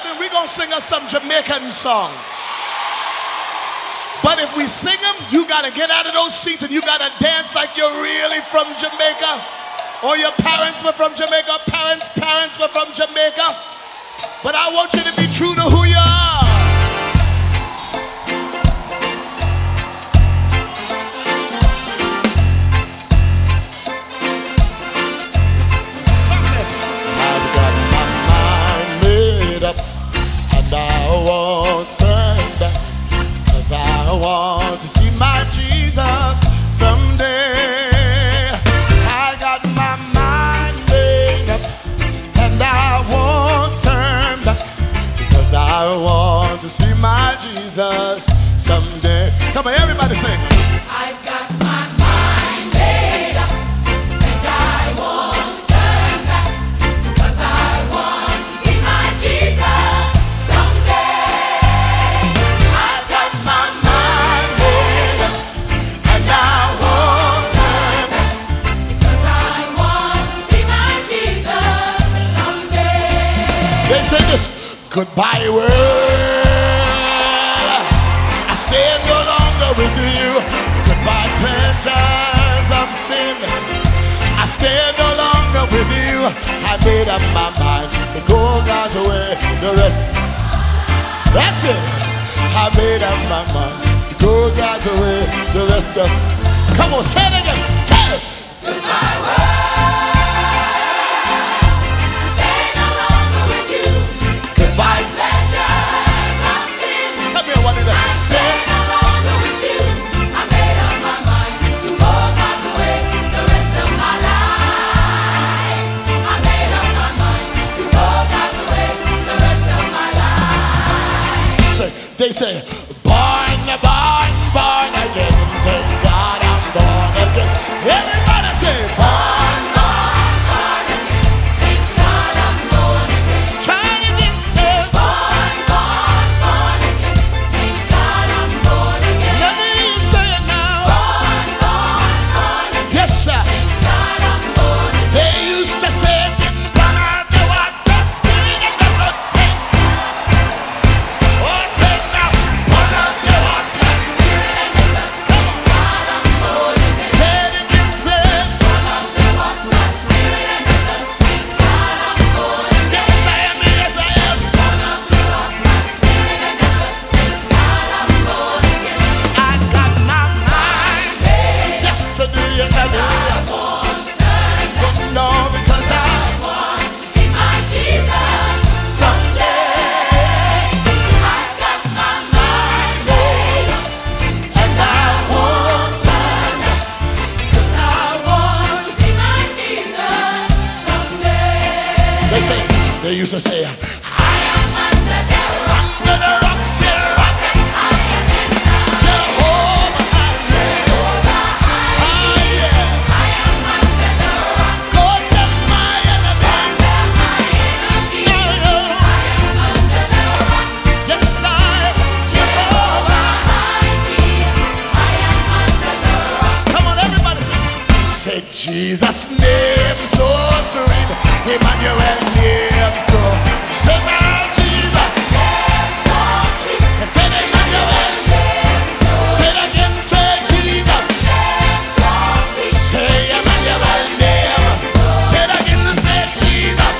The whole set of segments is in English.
building, we're going to sing us some Jamaican songs. But if we sing them, you got to get out of those seats and you got to dance like you're really from Jamaica. Or your parents were from Jamaica, parents were from Jamaica. But I want you to be true to who you are. I've got my mind made up and I won't turn back, 'cause I want to see my Jesus someday. I got my mind made up and I won't turn back, because I want to see my Jesus someday. Come on, everybody sing. I've got my mind made up and I won't turn back, 'cause I want to see my Jesus someday. I've got my mind made up and I won't turn back. 'Cause I want to see my Jesus someday. They say this: goodbye world, I stay no longer with you. Goodbye pleasures of sin, I stay no longer with you. I made up my mind to go God's way. The rest, that's it. I made up my mind to go God's way. The rest of, come on, say it again. Say it. Goodbye world, I stay no longer with you. Goodbye. Pleasures of sin, Come here, one of them. I stay no longer with you. I made up my mind to go God's way the rest of my life. I made up my mind to go God's way the rest of my life. They say, born, born, born again. Thank God I'm born again. Everybody say, born, Born again, thank God I'm born again. try it again, say, Born again, thank God I'm born again. let me say it now. Born again, Yes, sir. God I'm born again. They used to say, born of the water, spirit and the blood, take. Oh, say now, born of the water, Spirit and the blood, thank God I'm born again. say it again, say, Born of the water, spirit and the blood, thank God I'm born again. yes, I am, yes, I am. Born of the water, spirit and the blood, thank God I'm born again. I got my mind. Yes, I do, yes, I do. Won't turn back. No, because I Want to see my Jesus someday. I got my mind made up And I won't turn back, 'cause I want. to see my Jesus someday. They used to say, I am under the rock under the rocks here, rock that's higher than thou. Jehovah, I say, ah, yeah. I am under the rock. Go tell my enemies, Tell my enemies I know, I am under the rock. yes, I am Jehovah. Hide me. I am under the rock. Come on, everybody say, Jesus' name so sweet, Emmanuel name so. Say now, Jesus. So sweet. Say Emmanuel. Say it again, say Jesus. So sweet. Say Emmanuel name. Say it again, say Jesus.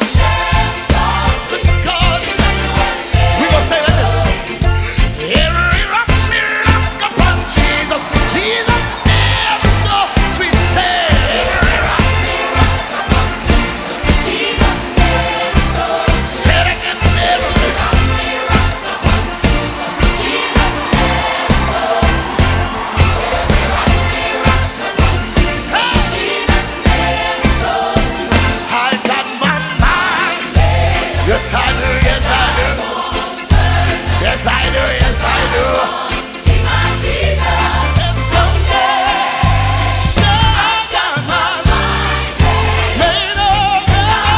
Good God. We gonna say like this. Every rock me rock upon Jesus. Jesus' name so sweet. Say every rock. Say it again, every rock. I got my mind. Yes, I do. Yes, I do. Yes, I do. Yes, I do. See my Jesus. And someday, sure, I got my mind made up.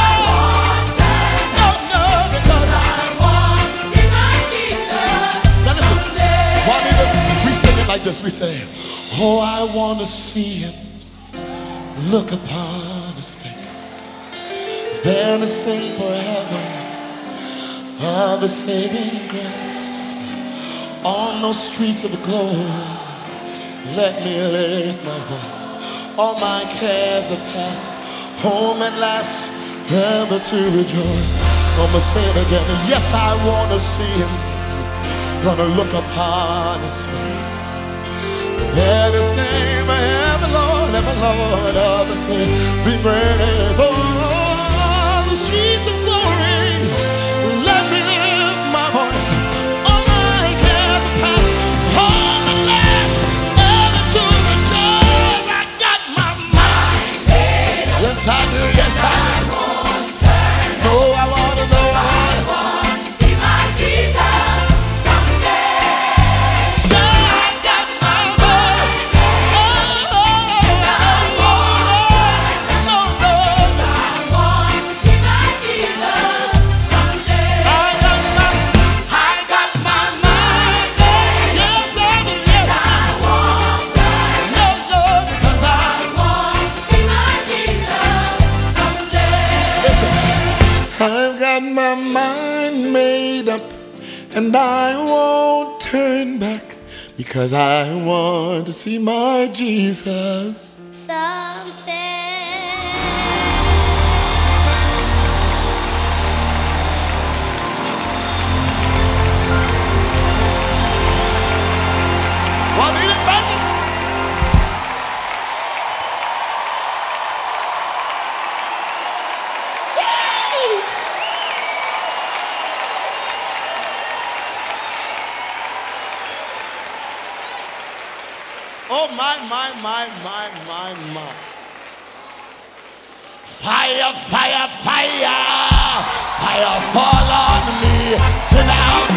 No, no, because I want to see my Jesus now listen. someday. Juanita, we sing it like this. We say, oh, I want to see him, look upon his face, then to sing forever of the saving grace. On those streets of the globe, let me lift my voice. All my cares are past, home at last, ever to rejoice. Gonna say it again. Yes, I wanna see him. Gonna look upon his face. They're the same, ever Lord, of the saving grace. Oh, the streets of glory, let me lift my voice. All my cares are past, home at last, ever to rejoice. I got my mind made up. Yes, I do, yes, I do. No, I wanna know. I want to see my Jesus someday. Sure, I got my mind. I want to see my Jesus someday. I got my mind made. Yes, I do, yes, I do. No, no, because I want to see my Jesus someday. listen. I've got my mind made up, and I won't turn back because I want to see my Jesus. Someday. Want me to practice? Yay! Oh my. Fire, fire, fire, fire fall on me. So now